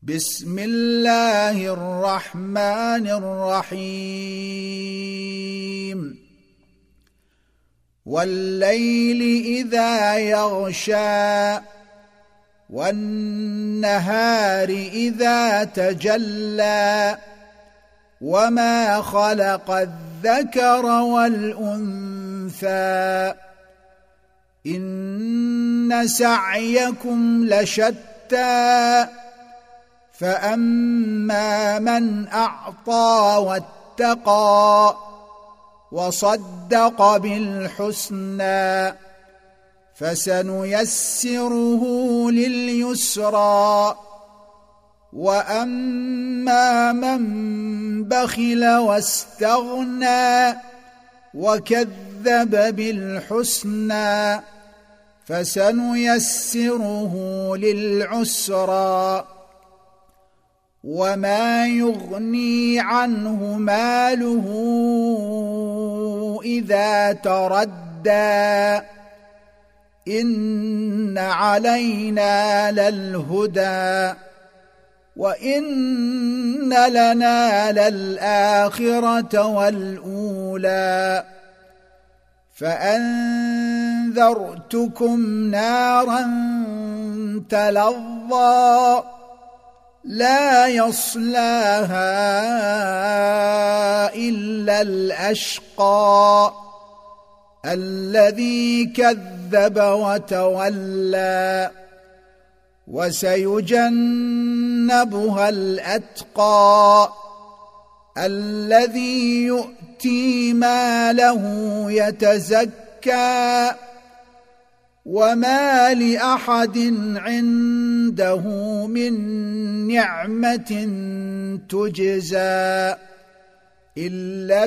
بسم الله الرحمن الرحيم والليل إذا يغشى والنهار إذا تجلى وما خلق الذكر والأنثى إن سعيكم لشتى فأما من أعطى واتقى وصدق بالحسنى فسنيسره لليسرى وأما من بخل واستغنى وكذب بالحسنى فسنيسره للعسرى وما يغني عنه ماله إذا تردى إن علينا للهدى وإن لنا للآخرة والأولى فأنذرتكم نارا تلظى لا يصلاها إلا الأشقى الذي كذب وتولى وسيجنبها الأتقى الذي يؤتي ماله يتزكى وما لأحد عنده من نعمة تجزى إلا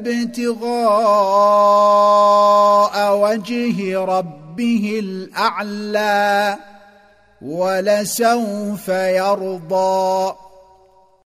ابتغاء وجه ربه الأعلى ولسوف يرضى.